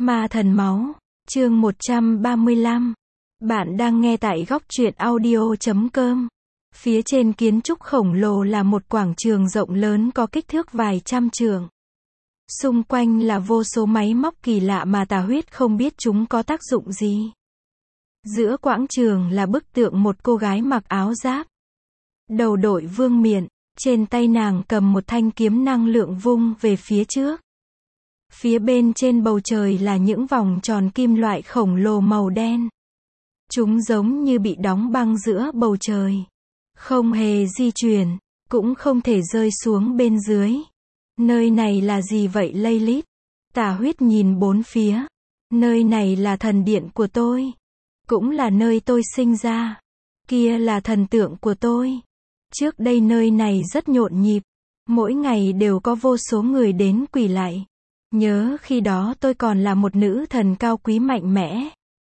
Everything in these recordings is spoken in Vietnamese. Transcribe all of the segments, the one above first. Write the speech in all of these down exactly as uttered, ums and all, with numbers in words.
Ma thần máu, chương một trăm ba mươi lăm. Bạn đang nghe tại góc truyện audio chấm com. Phía trên kiến trúc khổng lồ là một quảng trường rộng lớn có kích thước vài trăm trượng. Xung quanh là vô số máy móc kỳ lạ mà Tà Huyết không biết chúng có tác dụng gì. Giữa quảng trường là bức tượng một cô gái mặc áo giáp. Đầu đội vương miện, trên tay nàng cầm một thanh kiếm năng lượng vung về phía trước. Phía bên trên bầu trời là những vòng tròn kim loại khổng lồ màu đen. Chúng giống như bị đóng băng giữa bầu trời. Không hề di chuyển, cũng không thể rơi xuống bên dưới. Nơi này là gì vậy Lilith? Tà Huyết nhìn bốn phía. Nơi này là thần điện của tôi. Cũng là nơi tôi sinh ra. Kia là thần tượng của tôi. Trước đây nơi này rất nhộn nhịp. Mỗi ngày đều có vô số người đến quỳ lạy. Nhớ khi đó tôi còn là một nữ thần cao quý mạnh mẽ.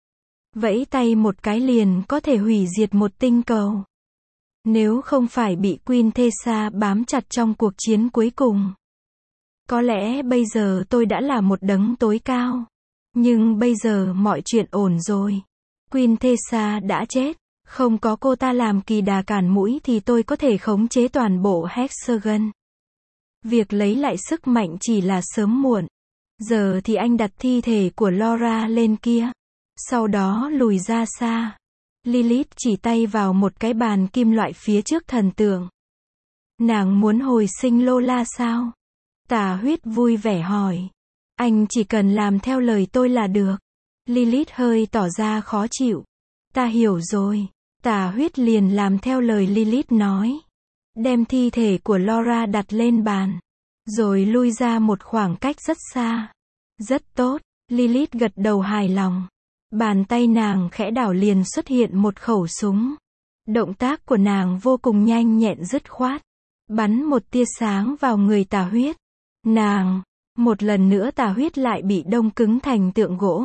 Vẫy tay một cái liền có thể hủy diệt một tinh cầu. Nếu không phải bị Queen Thesa bám chặt trong cuộc chiến cuối cùng. Có lẽ bây giờ tôi đã là một đấng tối cao. Nhưng bây giờ mọi chuyện ổn rồi. Queen Thesa đã chết. Không có cô ta làm kỳ đà cản mũi thì tôi có thể khống chế toàn bộ Hexagon. Việc lấy lại sức mạnh chỉ là sớm muộn. Giờ thì anh đặt thi thể của Laura lên kia. Sau đó lùi ra xa. Lilith chỉ tay vào một cái bàn kim loại phía trước thần tượng. Nàng muốn hồi sinh Lola sao? Tà Huyết vui vẻ hỏi. Anh chỉ cần làm theo lời tôi là được. Lilith hơi tỏ ra khó chịu. Ta hiểu rồi. Tà Huyết liền làm theo lời Lilith nói. Đem thi thể của Laura đặt lên bàn. Rồi lui ra một khoảng cách rất xa. Rất tốt, Lilith gật đầu hài lòng. Bàn tay nàng khẽ đảo liền xuất hiện một khẩu súng. Động tác của nàng vô cùng nhanh nhẹn dứt khoát. Bắn một tia sáng vào người Tà Huyết. Nàng, một lần nữa Tà Huyết lại bị đông cứng thành tượng gỗ.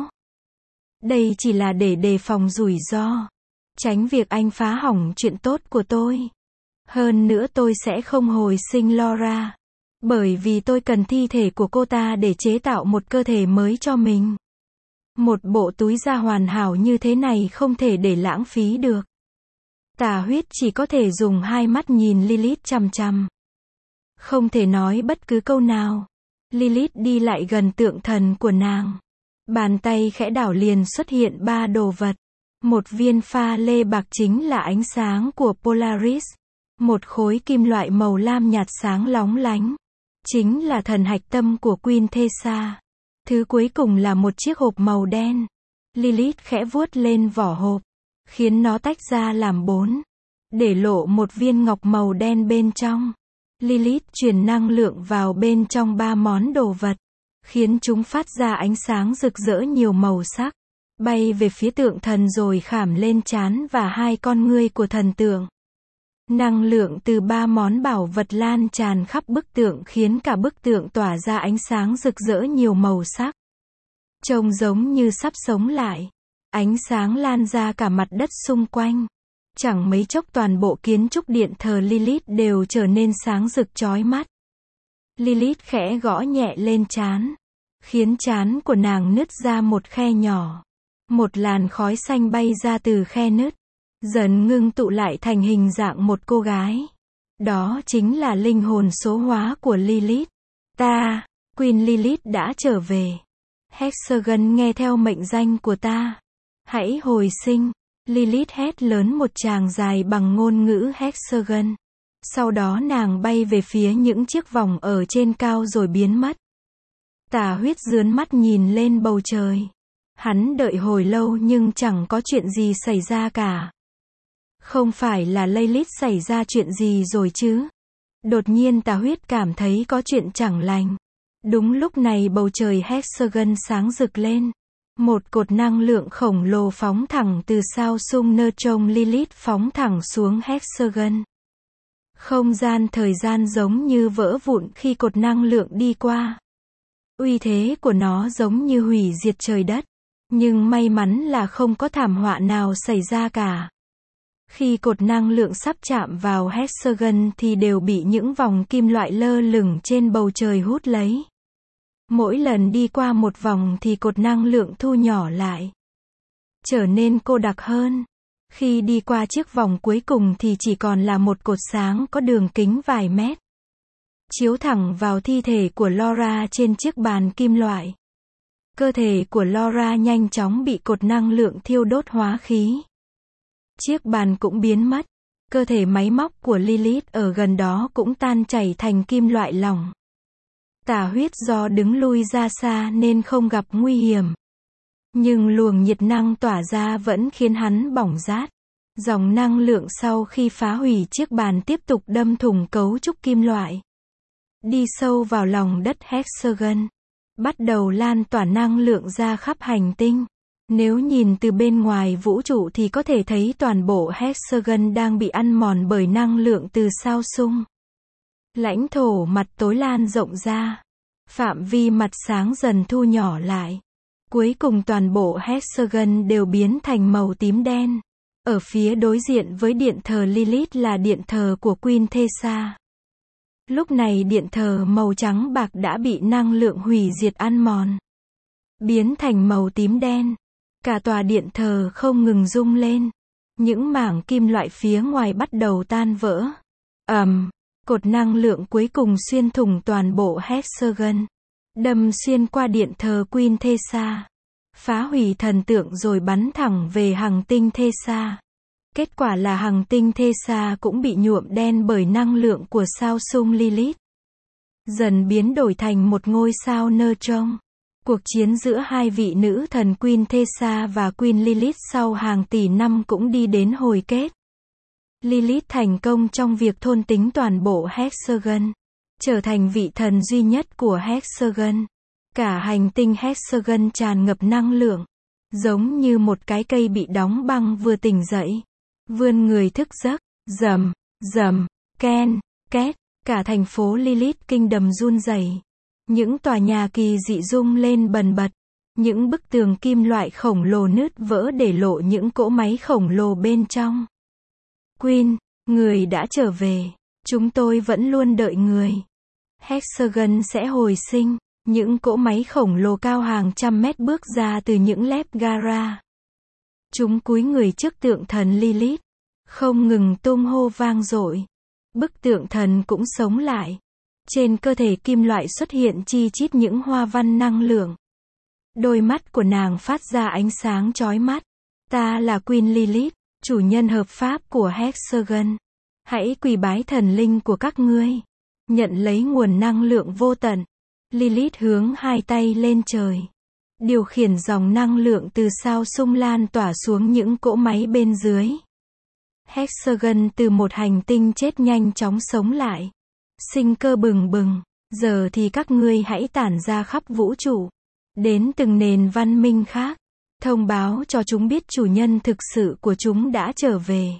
Đây chỉ là để đề phòng rủi ro. Tránh việc anh phá hỏng chuyện tốt của tôi. Hơn nữa tôi sẽ không hồi sinh Laura. Bởi vì tôi cần thi thể của cô ta để chế tạo một cơ thể mới cho mình. Một bộ túi da hoàn hảo như thế này không thể để lãng phí được. Tà Huyết chỉ có thể dùng hai mắt nhìn Lilith chằm chằm. Không thể nói bất cứ câu nào. Lilith đi lại gần tượng thần của nàng. Bàn tay khẽ đảo liền xuất hiện ba đồ vật. Một viên pha lê bạc chính là ánh sáng của Polaris. Một khối kim loại màu lam nhạt sáng lóng lánh. Chính là thần hạch tâm của Queen Thesa. Thứ cuối cùng là một chiếc hộp màu đen. Lilith khẽ vuốt lên vỏ hộp. Khiến nó tách ra làm bốn. Để lộ một viên ngọc màu đen bên trong. Lilith truyền năng lượng vào bên trong ba món đồ vật. Khiến chúng phát ra ánh sáng rực rỡ nhiều màu sắc. Bay về phía tượng thần rồi khảm lên trán và hai con ngươi của thần tượng. Năng lượng từ ba món bảo vật lan tràn khắp bức tượng khiến cả bức tượng tỏa ra ánh sáng rực rỡ nhiều màu sắc. Trông giống như sắp sống lại. Ánh sáng lan ra cả mặt đất xung quanh. Chẳng mấy chốc toàn bộ kiến trúc điện thờ Lilith đều trở nên sáng rực chói mắt. Lilith khẽ gõ nhẹ lên trán. Khiến trán của nàng nứt ra một khe nhỏ. Một làn khói xanh bay ra từ khe nứt. Dần ngưng tụ lại thành hình dạng một cô gái. Đó chính là linh hồn số hóa của Lilith. Ta, Queen Lilith đã trở về. Hexagon nghe theo mệnh danh của ta. Hãy hồi sinh. Lilith hét lớn một tràng dài bằng ngôn ngữ Hexagon. Sau đó nàng bay về phía những chiếc vòng ở trên cao rồi biến mất. Tà Huyết dướn mắt nhìn lên bầu trời. Hắn đợi hồi lâu nhưng chẳng có chuyện gì xảy ra cả. Không phải là Lilith xảy ra chuyện gì rồi chứ? Đột nhiên Tà Huyết cảm thấy có chuyện chẳng lành. Đúng lúc này bầu trời Hexagon sáng rực lên. Một cột năng lượng khổng lồ phóng thẳng từ sao Sung Neutron Lilith phóng thẳng xuống Hexagon. Không gian thời gian giống như vỡ vụn khi cột năng lượng đi qua. Uy thế của nó giống như hủy diệt trời đất. Nhưng may mắn là không có thảm họa nào xảy ra cả. Khi cột năng lượng sắp chạm vào Hexagon thì đều bị những vòng kim loại lơ lửng trên bầu trời hút lấy. Mỗi lần đi qua một vòng thì cột năng lượng thu nhỏ lại, trở nên cô đặc hơn. Khi đi qua chiếc vòng cuối cùng thì chỉ còn là một cột sáng có đường kính vài mét, chiếu thẳng vào thi thể của Laura trên chiếc bàn kim loại. Cơ thể của Laura nhanh chóng bị cột năng lượng thiêu đốt hóa khí. Chiếc bàn cũng biến mất. Cơ thể máy móc của Lilith ở gần đó cũng tan chảy thành kim loại lỏng. Tà huyết do đứng lui ra xa nên không gặp nguy hiểm. Nhưng luồng nhiệt năng tỏa ra vẫn khiến hắn bỏng rát. Dòng năng lượng sau khi phá hủy chiếc bàn tiếp tục đâm thủng cấu trúc kim loại, đi sâu vào lòng đất Hexagon, bắt đầu lan tỏa năng lượng ra khắp hành tinh. Nếu nhìn từ bên ngoài vũ trụ thì có thể thấy toàn bộ Hexagon đang bị ăn mòn bởi năng lượng từ sao Sung. Lãnh thổ mặt tối lan rộng ra, phạm vi mặt sáng dần thu nhỏ lại. Cuối cùng toàn bộ Hexagon đều biến thành màu tím đen. Ở phía đối diện với điện thờ Lilith là điện thờ của Queen Thesa. Lúc này điện thờ màu trắng bạc đã bị năng lượng hủy diệt ăn mòn, biến thành màu tím đen. Cả tòa điện thờ không ngừng rung lên. Những mảng kim loại phía ngoài bắt đầu tan vỡ. ầm, um, cột năng lượng cuối cùng xuyên thủng toàn bộ Hexagon, đâm xuyên qua điện thờ Queen Thesa, phá hủy thần tượng rồi bắn thẳng về hành tinh Thesa. Kết quả là hành tinh Thesa cũng bị nhuộm đen bởi năng lượng của sao Sung Lilith, dần biến đổi thành một ngôi sao neutron. Cuộc chiến giữa hai vị nữ thần Queen Thesa và Queen Lilith sau hàng tỷ năm cũng đi đến hồi kết. Lilith thành công trong việc thôn tính toàn bộ Hexagon, trở thành vị thần duy nhất của Hexagon. Cả hành tinh Hexagon tràn ngập năng lượng, giống như một cái cây bị đóng băng vừa tỉnh dậy, vươn người thức giấc. Rầm, rầm, ken, két, cả thành phố Lilith Kingdom run rẩy. Những tòa nhà kỳ dị rung lên bần bật. Những bức tường kim loại khổng lồ nứt vỡ để lộ những cỗ máy khổng lồ bên trong. Queen, người đã trở về. Chúng tôi vẫn luôn đợi người. Hexagon sẽ hồi sinh. Những cỗ máy khổng lồ cao hàng trăm mét bước ra từ những lép gara. Chúng cúi người trước tượng thần Lilith, không ngừng tung hô vang dội. Bức tượng thần cũng sống lại. Trên cơ thể kim loại xuất hiện chi chít những hoa văn năng lượng. Đôi mắt của nàng phát ra ánh sáng chói mắt. Ta là Queen Lilith, chủ nhân hợp pháp của Hexagon. Hãy quỳ bái thần linh của các ngươi, nhận lấy nguồn năng lượng vô tận. Lilith hướng hai tay lên trời, điều khiển dòng năng lượng từ sao Sung lan tỏa xuống những cỗ máy bên dưới. Hexagon từ một hành tinh chết nhanh chóng sống lại, sinh cơ bừng bừng. Giờ thì các ngươi hãy tản ra khắp vũ trụ, đến từng nền văn minh khác, thông báo cho chúng biết chủ nhân thực sự của chúng đã trở về.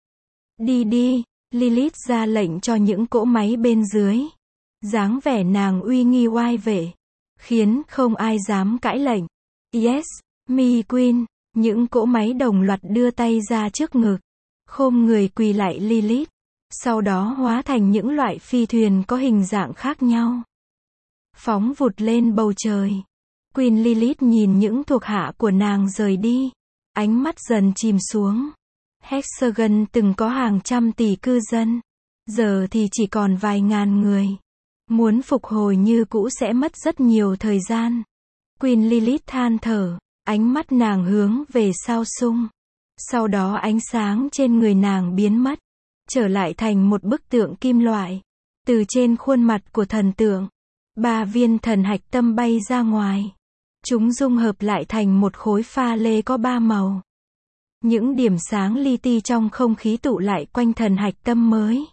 Đi đi, Lilith ra lệnh cho những cỗ máy bên dưới. Dáng vẻ nàng uy nghi oai vệ, khiến không ai dám cãi lệnh. Yes, me Queen. Những cỗ máy đồng loạt đưa tay ra trước ngực, khom người quỳ lại Lilith. Sau đó hóa thành những loại phi thuyền có hình dạng khác nhau, phóng vụt lên bầu trời. Queen Lilith nhìn những thuộc hạ của nàng rời đi, ánh mắt dần chìm xuống. Hexagon từng có hàng trăm tỷ cư dân, giờ thì chỉ còn vài ngàn người. Muốn phục hồi như cũ sẽ mất rất nhiều thời gian. Queen Lilith than thở, ánh mắt nàng hướng về sao Sung. Sau đó ánh sáng trên người nàng biến mất, trở lại thành một bức tượng kim loại. Từ trên khuôn mặt của thần tượng, ba viên thần hạch tâm bay ra ngoài. Chúng dung hợp lại thành một khối pha lê có ba màu. Những điểm sáng li ti trong không khí tụ lại quanh thần hạch tâm mới,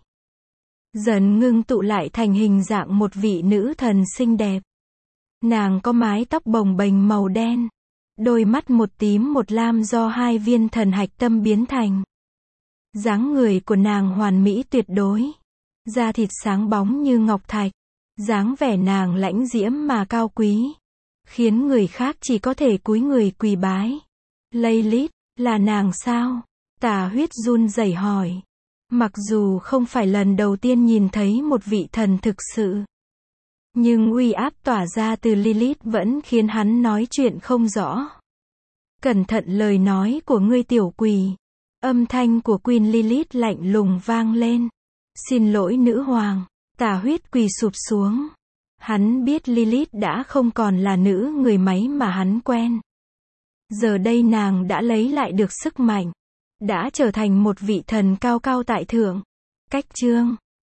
dần ngưng tụ lại thành hình dạng một vị nữ thần xinh đẹp. Nàng có mái tóc bồng bềnh màu đen, đôi mắt một tím một lam do hai viên thần hạch tâm biến thành. Dáng người của nàng hoàn mỹ tuyệt đối, da thịt sáng bóng như ngọc thạch. Dáng vẻ nàng lãnh diễm mà cao quý, khiến người khác chỉ có thể cúi người quỳ bái. Lilith, là nàng sao? Tà huyết run rẩy hỏi. Mặc dù không phải lần đầu tiên nhìn thấy một vị thần thực sự, Nhưng uy áp tỏa ra từ Lilith vẫn khiến hắn nói chuyện không rõ. Cẩn thận lời nói của ngươi tiểu quỷ. Âm thanh của Queen Lilith lạnh lùng vang lên. Xin lỗi nữ hoàng. Tà huyết quỳ sụp xuống. Hắn biết Lilith đã không còn là nữ người máy mà hắn quen. Giờ đây nàng đã lấy lại được sức mạnh. Đã trở thành một vị thần cao cao tại thượng. Cách chương